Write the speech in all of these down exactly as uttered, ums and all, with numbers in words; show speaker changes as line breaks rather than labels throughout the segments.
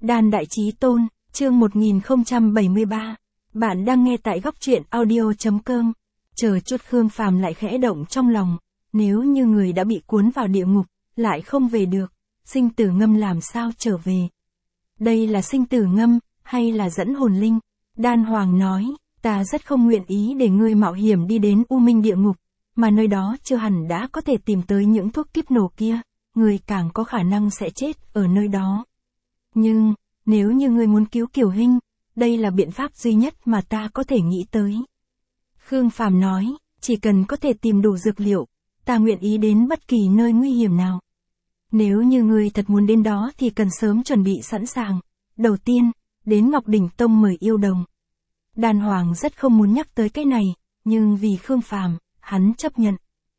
Đan Đại Chí Tôn, chương một nghìn không trăm bảy mươi ba. Bạn đang nghe tại góc truyện audio.com. Chờ chút Khương Phàm lại khẽ động trong lòng, nếu như người đã bị cuốn vào địa ngục, lại không về được, sinh tử ngâm làm sao trở về? Đây là sinh tử ngâm, hay là dẫn hồn linh? Đan Hoàng nói, ta rất không nguyện ý để ngươi mạo hiểm đi đến U Minh địa ngục, mà nơi đó chưa hẳn đã có thể tìm tới những thuốc kiếp nổ kia, ngươi càng có khả năng sẽ chết ở nơi đó. Nhưng, nếu như ngươi muốn cứu Kiều Hinh, đây là biện pháp duy nhất mà ta có thể nghĩ tới. Khương Phàm nói, chỉ cần có thể tìm đủ dược liệu, ta nguyện ý đến bất kỳ nơi nguy hiểm nào. Nếu như ngươi thật muốn đến đó thì cần sớm chuẩn bị sẵn sàng. Đầu tiên, đến Ngọc Đỉnh Tông mời yêu đồng. Đan Hoàng rất không muốn nhắc tới cái này, nhưng vì Khương Phàm, hắn chấp nhận.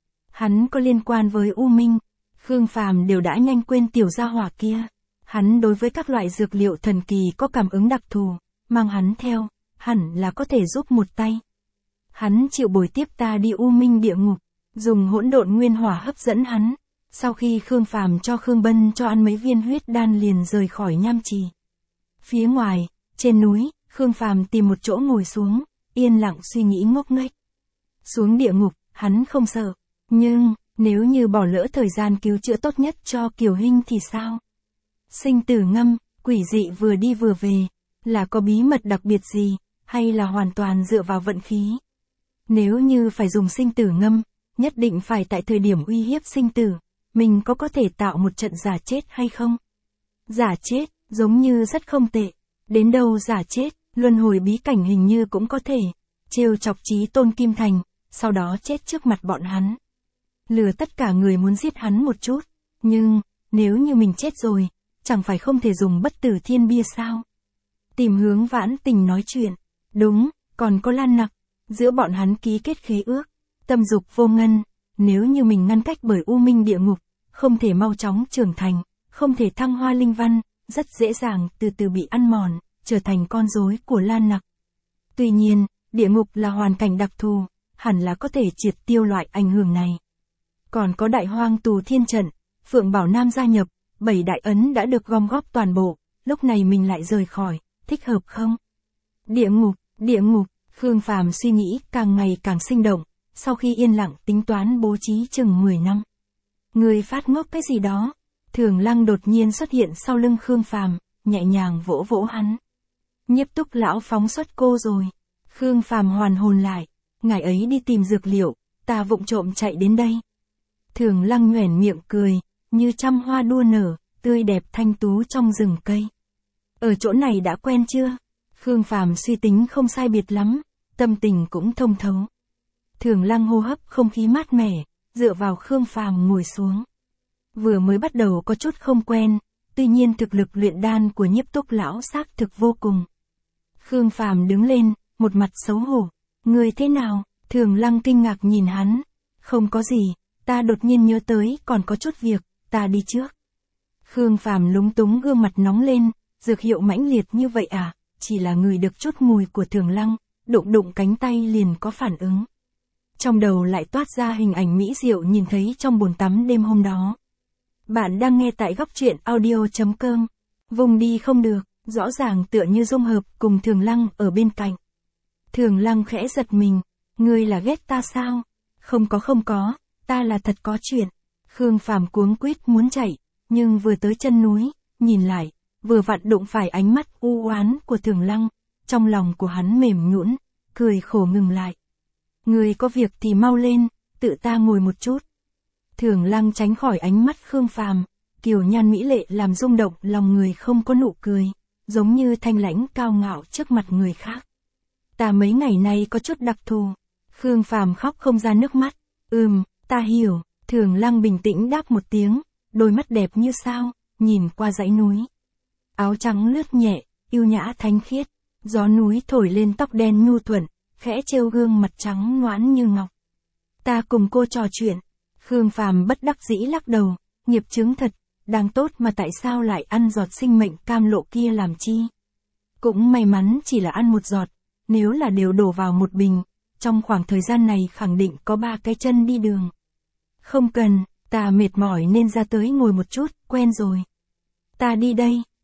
Hắn có liên quan với U Minh, Khương Phàm đều đã nhanh quên tiểu gia hỏa kia. Hắn đối với các loại dược liệu thần kỳ có cảm ứng đặc thù, mang hắn theo, hẳn là có thể giúp một tay. Hắn chịu bồi tiếp ta đi U Minh địa ngục, dùng hỗn độn nguyên hỏa hấp dẫn hắn. Sau khi Khương Phàm cho Khương Bân cho ăn mấy viên huyết đan liền rời khỏi nham trì. Phía ngoài, trên núi, Khương Phàm tìm một chỗ ngồi xuống, yên lặng suy nghĩ ngốc nghếch. Xuống địa ngục, hắn không sợ, nhưng nếu như bỏ lỡ thời gian cứu chữa tốt nhất cho Kiều Hinh thì sao? Sinh tử ngâm, quỷ dị vừa đi vừa về, là có bí mật đặc biệt gì, hay là hoàn toàn dựa vào vận khí? Nếu như phải dùng sinh tử ngâm, nhất định phải tại thời điểm uy hiếp sinh tử, mình có có thể tạo một trận giả chết hay không? Giả chết, giống như rất không tệ. Đến đâu giả chết, luân hồi bí cảnh hình như cũng có thể. Trêu chọc Chí Tôn Kim Thành, sau đó chết trước mặt bọn hắn. Lừa tất cả người muốn giết hắn một chút. Nhưng, nếu như mình chết rồi, chẳng phải không thể dùng bất tử thiên bia sao? Tìm Hướng Vãn Tình nói chuyện. Đúng, còn có Lan Nặc. Giữa bọn hắn ký kết khế ước. Tâm dục vô ngân. Nếu như mình ngăn cách bởi U Minh địa ngục, không thể mau chóng trưởng thành, không thể thăng hoa linh văn, rất dễ dàng từ từ bị ăn mòn, trở thành con rối của Lan Nặc. Tuy nhiên, địa ngục là hoàn cảnh đặc thù, hẳn là có thể triệt tiêu loại ảnh hưởng này. Còn có Đại Hoang Tù Thiên Trận, Phượng Bảo Nam gia nhập, bảy đại ấn đã được gom góp toàn bộ, lúc này mình lại rời khỏi, thích hợp không? Địa ngục, địa ngục, Khương Phàm suy nghĩ càng ngày càng sinh động, sau khi yên lặng tính toán bố trí chừng mười năm. Người phát ngốc cái gì đó? Thường Lăng đột nhiên xuất hiện sau lưng Khương Phàm, nhẹ nhàng vỗ vỗ hắn. Nhiếp Túc lão phóng xuất cô rồi. Khương Phàm hoàn hồn lại, ngài ấy đi tìm dược liệu, ta vụng trộm chạy đến đây. Thường Lăng nhoẻn miệng cười, như trăm hoa đua nở, tươi đẹp thanh tú trong rừng cây. Ở chỗ này đã quen chưa? Khương Phàm suy tính không sai biệt lắm, tâm tình cũng thông thấu. Thường Lăng hô hấp không khí mát mẻ, dựa vào Khương Phàm ngồi xuống. Vừa mới bắt đầu có chút không quen, tuy nhiên thực lực luyện đan của Nhiếp Túc lão xác thực vô cùng. Khương Phàm đứng lên, một mặt xấu hổ. Người thế nào? Thường Lăng kinh ngạc nhìn hắn. Không có gì, ta đột nhiên nhớ tới còn có chút việc, ta đi trước. Khương Phàm lúng túng gương mặt nóng lên, dược hiệu mãnh liệt như vậy à? Chỉ là người được chút mùi của Thường Lăng, đụng đụng cánh tay liền có phản ứng. Trong đầu lại toát ra hình ảnh mỹ diệu nhìn thấy trong bồn tắm đêm hôm đó. Bạn đang nghe tại góc truyện audio.com. Vùng đi không được, rõ ràng tựa như dung hợp cùng Thường Lăng ở bên cạnh. Thường Lăng khẽ giật mình. Ngươi là ghét ta sao? Không có không có, ta là thật có chuyện. Khương Phàm cuống quýt muốn chạy, nhưng vừa tới chân núi, nhìn lại, vừa vặn đụng phải ánh mắt u oán của Thường Lăng. Trong lòng của hắn mềm nhũn, cười khổ ngừng lại. Người có việc thì mau lên, tự ta ngồi một chút. Thường Lăng tránh khỏi ánh mắt Khương Phàm, kiều nhan mỹ lệ làm rung động lòng người không có nụ cười, giống như thanh lãnh cao ngạo trước mặt người khác. Ta mấy ngày nay có chút đặc thù. Khương Phàm khóc không ra nước mắt. Ừm, ta hiểu. Thường Lăng bình tĩnh đáp một tiếng, đôi mắt đẹp như sao, nhìn qua dãy núi. Áo trắng lướt nhẹ, yêu nhã thánh khiết, gió núi thổi lên tóc đen nhu thuận, khẽ trêu gương mặt trắng ngoãn như ngọc. Ta cùng cô trò chuyện. Khương Phàm bất đắc dĩ lắc đầu, nghiệp chướng thật, đang tốt mà tại sao lại ăn giọt sinh mệnh cam lộ kia làm chi? Cũng may mắn chỉ là ăn một giọt, nếu là đều đổ vào một bình, trong khoảng thời gian này khẳng định có ba cái chân đi đường. Không cần, ta mệt mỏi nên ra tới ngồi một chút, quen rồi. Ta đi đây.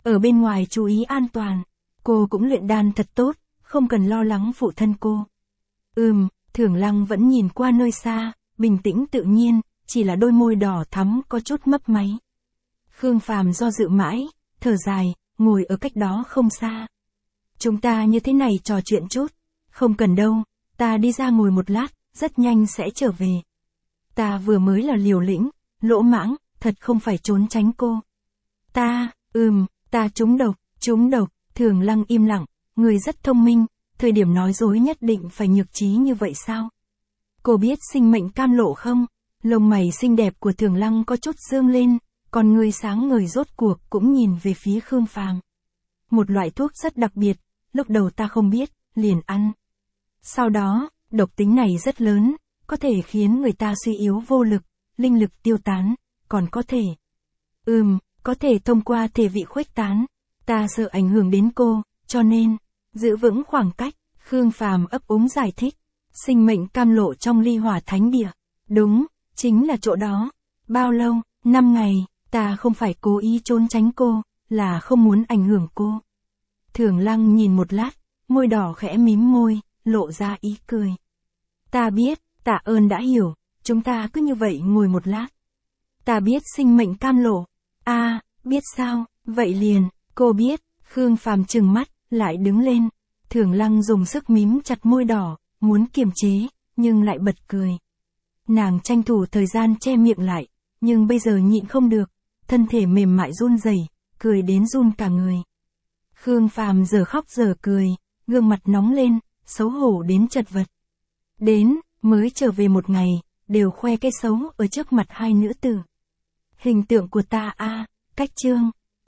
Ở bên ngoài chú ý an toàn. Cô cũng luyện đan thật tốt, không cần lo lắng phụ thân cô. Ừm, Thường Lăng vẫn nhìn qua nơi xa, bình tĩnh tự nhiên, chỉ là đôi môi đỏ thắm có chút mấp máy. Khương Phàm do dự mãi, thở dài, ngồi ở cách đó không xa. Chúng ta như thế này trò chuyện chút. Không cần đâu, ta đi ra ngồi một lát, rất nhanh sẽ trở về. Ta vừa mới là liều lĩnh, lỗ mãng, thật không phải trốn tránh cô. Ta, ừm, ta trúng độc, trúng độc, Thường Lăng im lặng, người rất thông minh, thời điểm nói dối nhất định phải nhược trí như vậy sao? Cô biết sinh mệnh cam lộ không? Lông mày xinh đẹp của Thường Lăng có chút dương lên, còn người sáng ngời rốt cuộc cũng nhìn về phía Khương Phàm. Một loại thuốc rất đặc biệt, lúc đầu ta không biết, liền ăn. Sau đó, độc tính này rất lớn, có thể khiến người ta suy yếu vô lực, linh lực tiêu tán, còn có thể. Ừm, có thể thông qua thể vị khuếch tán. Ta sợ ảnh hưởng đến cô, cho nên, giữ vững khoảng cách, Khương Phàm ấp úng giải thích. Sinh mệnh cam lộ trong ly hỏa thánh địa. Đúng, chính là chỗ đó. Bao lâu? Năm ngày, ta không phải cố ý trốn tránh cô, là không muốn ảnh hưởng cô. Thường Lăng nhìn một lát, môi đỏ khẽ mím môi, lộ ra ý cười. Ta biết, tạ ơn đã hiểu, chúng ta cứ như vậy ngồi một lát. Ta biết sinh mệnh cam lộ. A, à, biết sao, vậy liền, cô biết, Khương Phàm trừng mắt, lại đứng lên. Thường Lăng dùng sức mím chặt môi đỏ, muốn kiềm chế, nhưng lại bật cười. Nàng tranh thủ thời gian che miệng lại, nhưng bây giờ nhịn không được, thân thể mềm mại run rẩy, cười đến run cả người. Khương Phàm giờ khóc giờ cười, gương mặt nóng lên, xấu hổ đến chật vật. Đến, mới trở về một ngày, đều khoe cái xấu ở trước mặt hai nữ tử. Hình tượng của ta a, cách chương.